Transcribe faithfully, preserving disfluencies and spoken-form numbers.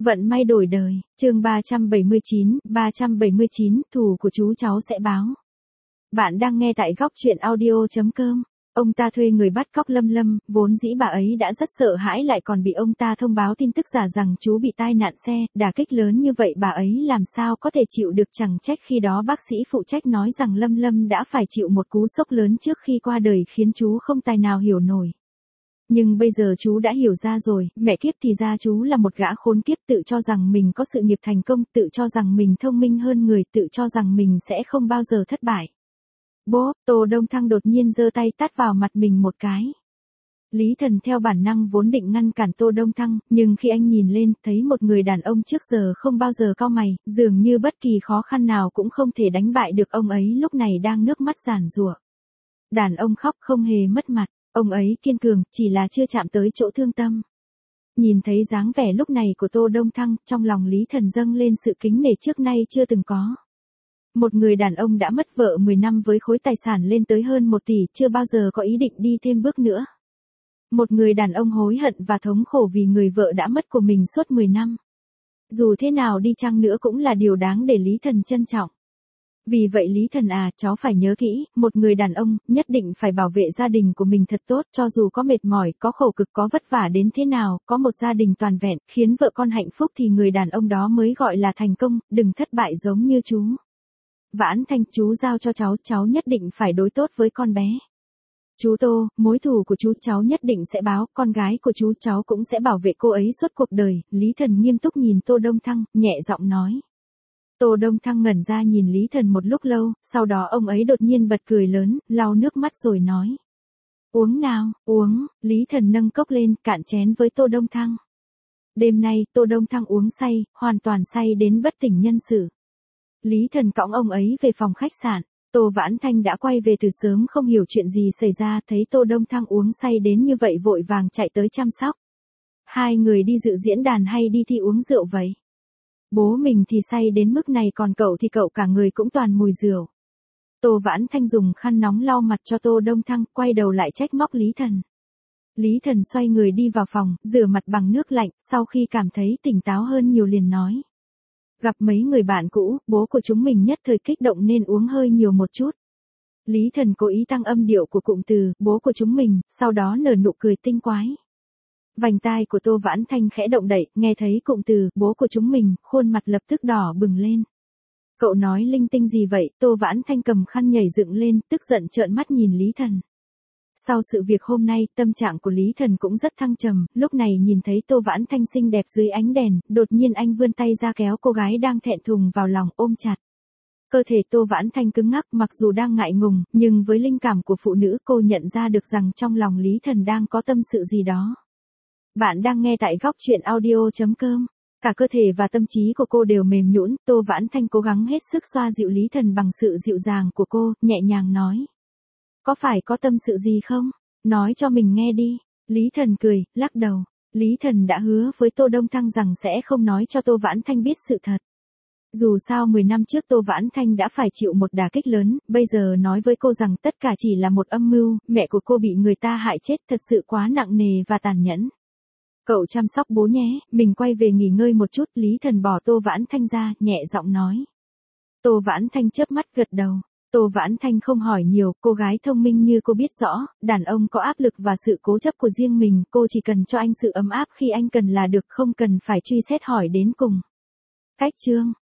Vận may đổi đời, chương ba trăm bảy mươi chín, ba trăm bảy mươi chín, thù của chú cháu sẽ báo. Bạn đang nghe tại góc truyện audio chấm com. Ông ta thuê người bắt cóc Lâm Lâm, vốn dĩ bà ấy đã rất sợ hãi lại còn bị ông ta thông báo tin tức giả rằng chú bị tai nạn xe, đả kích lớn như vậy bà ấy làm sao có thể chịu được, chẳng trách khi đó bác sĩ phụ trách nói rằng Lâm Lâm đã phải chịu một cú sốc lớn trước khi qua đời khiến chú không tài nào hiểu nổi. Nhưng bây giờ chú đã hiểu ra rồi, mẹ kiếp thì ra chú là một gã khốn kiếp tự cho rằng mình có sự nghiệp thành công, tự cho rằng mình thông minh hơn người, tự cho rằng mình sẽ không bao giờ thất bại. Bố, Tô Đông Thăng đột nhiên giơ tay tát vào mặt mình một cái. Lý Thần theo bản năng vốn định ngăn cản Tô Đông Thăng, nhưng khi anh nhìn lên, thấy một người đàn ông trước giờ không bao giờ cau mày, dường như bất kỳ khó khăn nào cũng không thể đánh bại được ông ấy lúc này đang nước mắt giàn giụa. Đàn ông khóc không hề mất mặt, ông ấy kiên cường, chỉ là chưa chạm tới chỗ thương tâm. Nhìn thấy dáng vẻ lúc này của Tô Đông Thăng, trong lòng Lý Thần dâng lên sự kính nể trước nay chưa từng có. Một người đàn ông đã mất vợ mười năm với khối tài sản lên tới hơn một tỷ, chưa bao giờ có ý định đi thêm bước nữa. Một người đàn ông hối hận và thống khổ vì người vợ đã mất của mình suốt mười năm. Dù thế nào đi chăng nữa cũng là điều đáng để Lý Thần trân trọng. Vì vậy Lý Thần à, cháu phải nhớ kỹ, một người đàn ông, nhất định phải bảo vệ gia đình của mình thật tốt, cho dù có mệt mỏi, có khổ cực, có vất vả đến thế nào, có một gia đình toàn vẹn, khiến vợ con hạnh phúc thì người đàn ông đó mới gọi là thành công, đừng thất bại giống như chú. Vãn Thanh, chú giao cho cháu, cháu nhất định phải đối tốt với con bé. Chú Tô, mối thù của chú cháu nhất định sẽ báo, con gái của chú cháu cũng sẽ bảo vệ cô ấy suốt cuộc đời. Lý Thần nghiêm túc nhìn Tô Đông Thăng, nhẹ giọng nói. Tô Đông Thăng ngẩn ra nhìn Lý Thần một lúc lâu, sau đó ông ấy đột nhiên bật cười lớn, lau nước mắt rồi nói. Uống nào, uống, Lý Thần nâng cốc lên, cạn chén với Tô Đông Thăng. Đêm nay, Tô Đông Thăng uống say, hoàn toàn say đến bất tỉnh nhân sự. Lý Thần cõng ông ấy về phòng khách sạn, Tô Vãn Thanh đã quay về từ sớm không hiểu chuyện gì xảy ra, thấy Tô Đông Thăng uống say đến như vậy vội vàng chạy tới chăm sóc. Hai người đi dự diễn đàn hay đi thi uống rượu vậy? Bố mình thì say đến mức này còn cậu thì cậu cả người cũng toàn mùi rượu. Tô Vãn Thanh dùng khăn nóng lau mặt cho Tô Đông Thăng, quay đầu lại trách móc Lý Thần. Lý Thần xoay người đi vào phòng, rửa mặt bằng nước lạnh, sau khi cảm thấy tỉnh táo hơn nhiều liền nói. Gặp mấy người bạn cũ, bố của chúng mình nhất thời kích động nên uống hơi nhiều một chút. Lý Thần cố ý tăng âm điệu của cụm từ, bố của chúng mình, sau đó nở nụ cười tinh quái. Vành tai của Tô Vãn Thanh khẽ động đậy, nghe thấy cụm từ, bố của chúng mình, khuôn mặt lập tức đỏ bừng lên. Cậu nói linh tinh gì vậy? Tô Vãn Thanh cầm khăn nhảy dựng lên, tức giận trợn mắt nhìn Lý Thần. Sau sự việc hôm nay, tâm trạng của Lý Thần cũng rất thăng trầm, lúc này nhìn thấy Tô Vãn Thanh xinh đẹp dưới ánh đèn, đột nhiên anh vươn tay ra kéo cô gái đang thẹn thùng vào lòng, ôm chặt. Cơ thể Tô Vãn Thanh cứng ngắc, mặc dù đang ngại ngùng, nhưng với linh cảm của phụ nữ cô nhận ra được rằng trong lòng Lý Thần đang có tâm sự gì đó. Bạn đang nghe tại góc truyện audio chấm com. Cả cơ thể và tâm trí của cô đều mềm nhũn, Tô Vãn Thanh cố gắng hết sức xoa dịu Lý Thần bằng sự dịu dàng của cô, nhẹ nhàng nói. Có phải có tâm sự gì không? Nói cho mình nghe đi. Lý Thần cười, lắc đầu. Lý Thần đã hứa với Tô Đông Thăng rằng sẽ không nói cho Tô Vãn Thanh biết sự thật. Dù sao mười năm trước Tô Vãn Thanh đã phải chịu một đả kích lớn, bây giờ nói với cô rằng tất cả chỉ là một âm mưu, mẹ của cô bị người ta hại chết thật sự quá nặng nề và tàn nhẫn. Cậu chăm sóc bố nhé, mình quay về nghỉ ngơi một chút. Lý Thần bỏ Tô Vãn Thanh ra, nhẹ giọng nói. Tô Vãn Thanh chớp mắt gật đầu. Tô Vãn Thanh không hỏi nhiều, cô gái thông minh như cô biết rõ, đàn ông có áp lực và sự cố chấp của riêng mình, cô chỉ cần cho anh sự ấm áp khi anh cần là được, không cần phải truy xét hỏi đến cùng. Cách chương